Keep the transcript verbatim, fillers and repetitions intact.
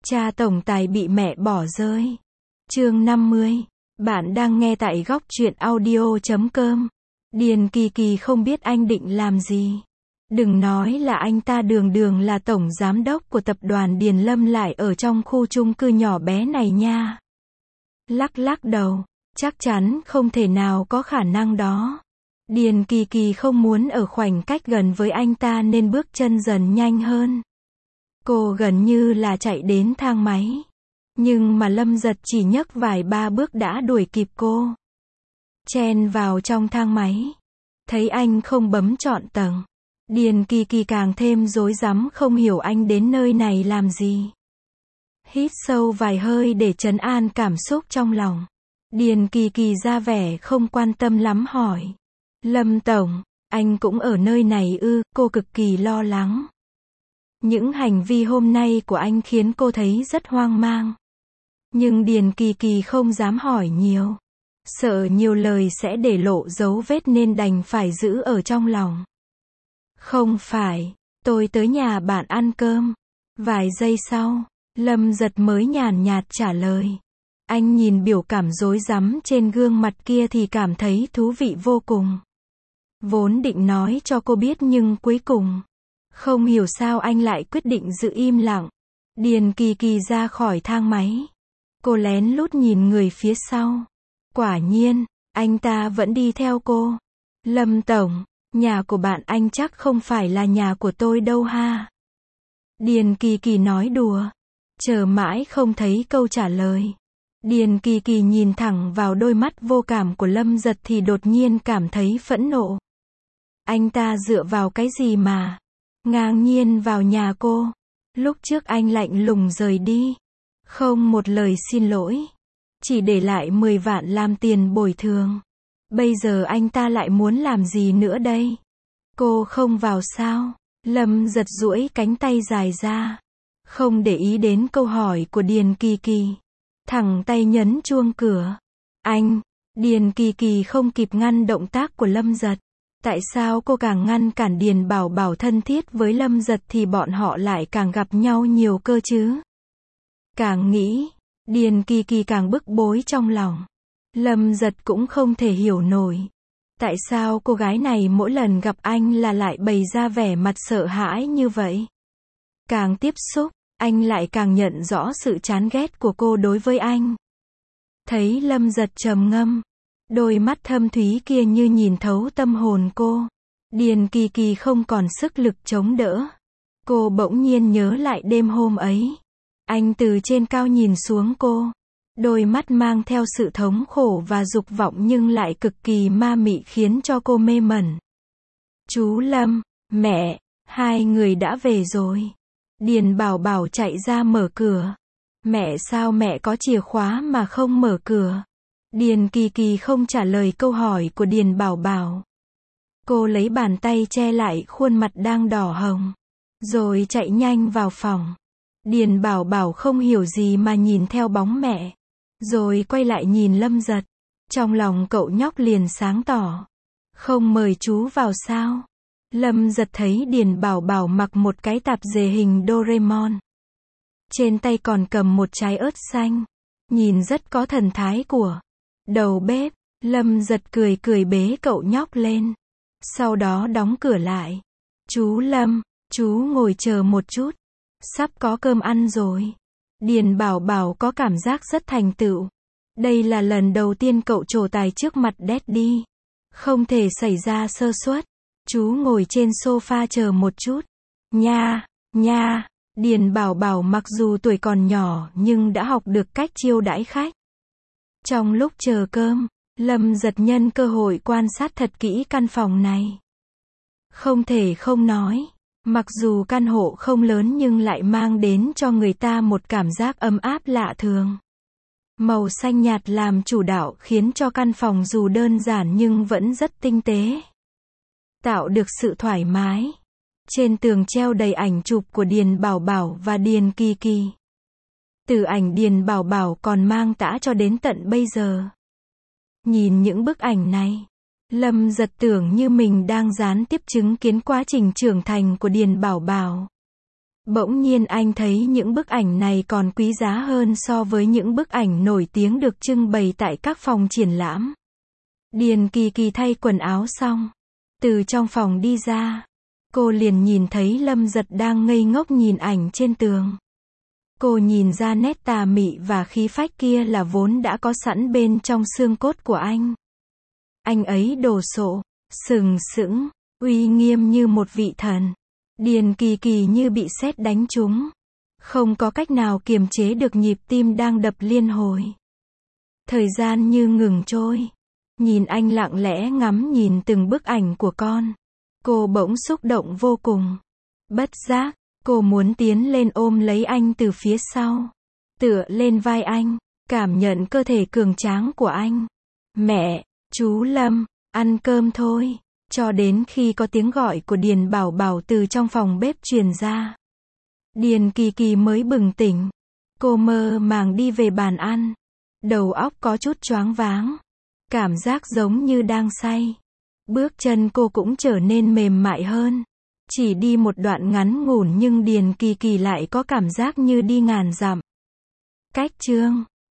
Cha tổng tài bị mẹ bỏ rơi. Chương năm mươi. Bạn đang nghe tại góc truyện audio chấm com. Điền Kỳ Kỳ không biết anh định làm gì. Đừng nói là anh ta đường đường là tổng giám đốc của tập đoàn Điền Lâm lại ở trong khu chung cư nhỏ bé này nha. Lắc lắc đầu, chắc chắn không thể nào có khả năng đó. Điền Kỳ Kỳ không muốn ở khoảnh cách gần với anh ta nên bước chân dần nhanh hơn. Cô gần như là chạy đến thang máy. Nhưng mà Lâm Giật chỉ nhấc vài ba bước đã đuổi kịp cô. Chen vào trong thang máy. Thấy anh không bấm chọn tầng. Điền Kỳ Kỳ càng thêm rối rắm không hiểu anh đến nơi này làm gì. Hít sâu vài hơi để trấn an cảm xúc trong lòng. Điền Kỳ Kỳ ra vẻ không quan tâm lắm hỏi. Lâm tổng, anh cũng ở nơi này ư? Cô cực kỳ lo lắng. Những hành vi hôm nay của anh khiến cô thấy rất hoang mang. Nhưng Điền Kỳ Kỳ không dám hỏi nhiều. Sợ nhiều lời sẽ để lộ dấu vết nên đành phải giữ ở trong lòng. Không phải, tôi tới nhà bạn ăn cơm. Vài giây sau, Lâm Giật mới nhàn nhạt trả lời. Anh nhìn biểu cảm rối rắm trên gương mặt kia thì cảm thấy thú vị vô cùng. Vốn định nói cho cô biết nhưng cuối cùng, không hiểu sao anh lại quyết định giữ im lặng. Điền Kỳ Kỳ ra khỏi thang máy. Cô lén lút nhìn người phía sau. Quả nhiên, anh ta vẫn đi theo cô. Lâm tổng, nhà của bạn anh chắc không phải là nhà của tôi đâu ha. Điền Kỳ Kỳ nói đùa. Chờ mãi không thấy câu trả lời. Điền Kỳ Kỳ nhìn thẳng vào đôi mắt vô cảm của Lâm Giật thì đột nhiên cảm thấy phẫn nộ. Anh ta dựa vào cái gì mà ngang nhiên vào nhà cô. Lúc trước anh lạnh lùng rời đi. Không một lời xin lỗi. Chỉ để lại mười vạn làm tiền bồi thường. Bây giờ anh ta lại muốn làm gì nữa đây? Cô không vào sao? Lâm Giật duỗi cánh tay dài ra. Không để ý đến câu hỏi của Điền Kỳ Kỳ. Thẳng tay nhấn chuông cửa. Anh! Điền Kỳ Kỳ không kịp ngăn động tác của Lâm Giật. Tại sao cô càng ngăn cản Điền Bảo Bảo thân thiết với Lâm Giật thì bọn họ lại càng gặp nhau nhiều cơ chứ? Càng nghĩ, Điền Kỳ Kỳ càng bức bối trong lòng. Lâm Giật cũng không thể hiểu nổi. Tại sao cô gái này mỗi lần gặp anh là lại bày ra vẻ mặt sợ hãi như vậy? Càng tiếp xúc, anh lại càng nhận rõ sự chán ghét của cô đối với anh. Thấy Lâm Giật trầm ngâm. Đôi mắt thâm thúy kia như nhìn thấu tâm hồn cô. Điền Kỳ Kỳ không còn sức lực chống đỡ. Cô bỗng nhiên nhớ lại đêm hôm ấy. Anh từ trên cao nhìn xuống cô. Đôi mắt mang theo sự thống khổ và dục vọng nhưng lại cực kỳ ma mị khiến cho cô mê mẩn. Chú Lâm, mẹ, hai người đã về rồi. Điền Bảo Bảo chạy ra mở cửa. Mẹ sao mẹ có chìa khóa mà không mở cửa? Điền Kỳ Kỳ không trả lời câu hỏi của Điền Bảo Bảo. Cô lấy bàn tay che lại khuôn mặt đang đỏ hồng. Rồi chạy nhanh vào phòng. Điền Bảo Bảo không hiểu gì mà nhìn theo bóng mẹ. Rồi quay lại nhìn Lâm Giật. Trong lòng cậu nhóc liền sáng tỏ. Không mời chú vào sao? Lâm Giật thấy Điền Bảo Bảo mặc một cái tạp dề hình Doraemon. Trên tay còn cầm một trái ớt xanh. Nhìn rất có thần thái của đầu bếp. Lâm Giật cười cười bế cậu nhóc lên. Sau đó đóng cửa lại. Chú Lâm, chú ngồi chờ một chút. Sắp có cơm ăn rồi. Điền Bảo Bảo có cảm giác rất thành tựu. Đây là lần đầu tiên cậu trổ tài trước mặt Daddy. Không thể xảy ra sơ suất. Chú ngồi trên sofa chờ một chút. Nha, nha. Điền Bảo Bảo mặc dù tuổi còn nhỏ nhưng đã học được cách chiêu đãi khách. Trong lúc chờ cơm, Lâm Giật nhân cơ hội quan sát thật kỹ căn phòng này. Không thể không nói, mặc dù căn hộ không lớn nhưng lại mang đến cho người ta một cảm giác ấm áp lạ thường. Màu xanh nhạt làm chủ đạo khiến cho căn phòng dù đơn giản nhưng vẫn rất tinh tế. Tạo được sự thoải mái. Trên tường treo đầy ảnh chụp của Điền Bảo Bảo và Điền Kỳ Kỳ. Từ ảnh Điền Bảo Bảo còn mang tã cho đến tận bây giờ. Nhìn những bức ảnh này, Lâm Giật tưởng như mình đang gián tiếp chứng kiến quá trình trưởng thành của Điền Bảo Bảo. Bỗng nhiên anh thấy những bức ảnh này còn quý giá hơn so với những bức ảnh nổi tiếng được trưng bày tại các phòng triển lãm. Điền Kỳ Kỳ thay quần áo xong, từ trong phòng đi ra, cô liền nhìn thấy Lâm Giật đang ngây ngốc nhìn ảnh trên tường. Cô nhìn ra nét tà mị và khí phách kia là vốn đã có sẵn bên trong xương cốt của anh. Anh ấy đồ sộ, sừng sững, uy nghiêm như một vị thần. Điền Kỳ Kỳ như bị sét đánh trúng, không có cách nào kiềm chế được nhịp tim đang đập liên hồi. Thời gian như ngừng trôi. Nhìn anh lặng lẽ ngắm nhìn từng bức ảnh của con, cô bỗng xúc động vô cùng. Bất giác, cô muốn tiến lên ôm lấy anh từ phía sau, tựa lên vai anh, cảm nhận cơ thể cường tráng của anh. Mẹ, chú Lâm, ăn cơm thôi. Cho đến khi có tiếng gọi của Điền Bảo Bảo từ trong phòng bếp truyền ra, Điền Kỳ Kỳ mới bừng tỉnh. Cô mơ màng đi về bàn ăn, đầu óc có chút choáng váng, cảm giác giống như đang say. Bước chân cô cũng trở nên mềm mại hơn. Chỉ đi một đoạn ngắn ngủn nhưng Điền Kỳ Kỳ lại có cảm giác như đi ngàn dặm. Cách chương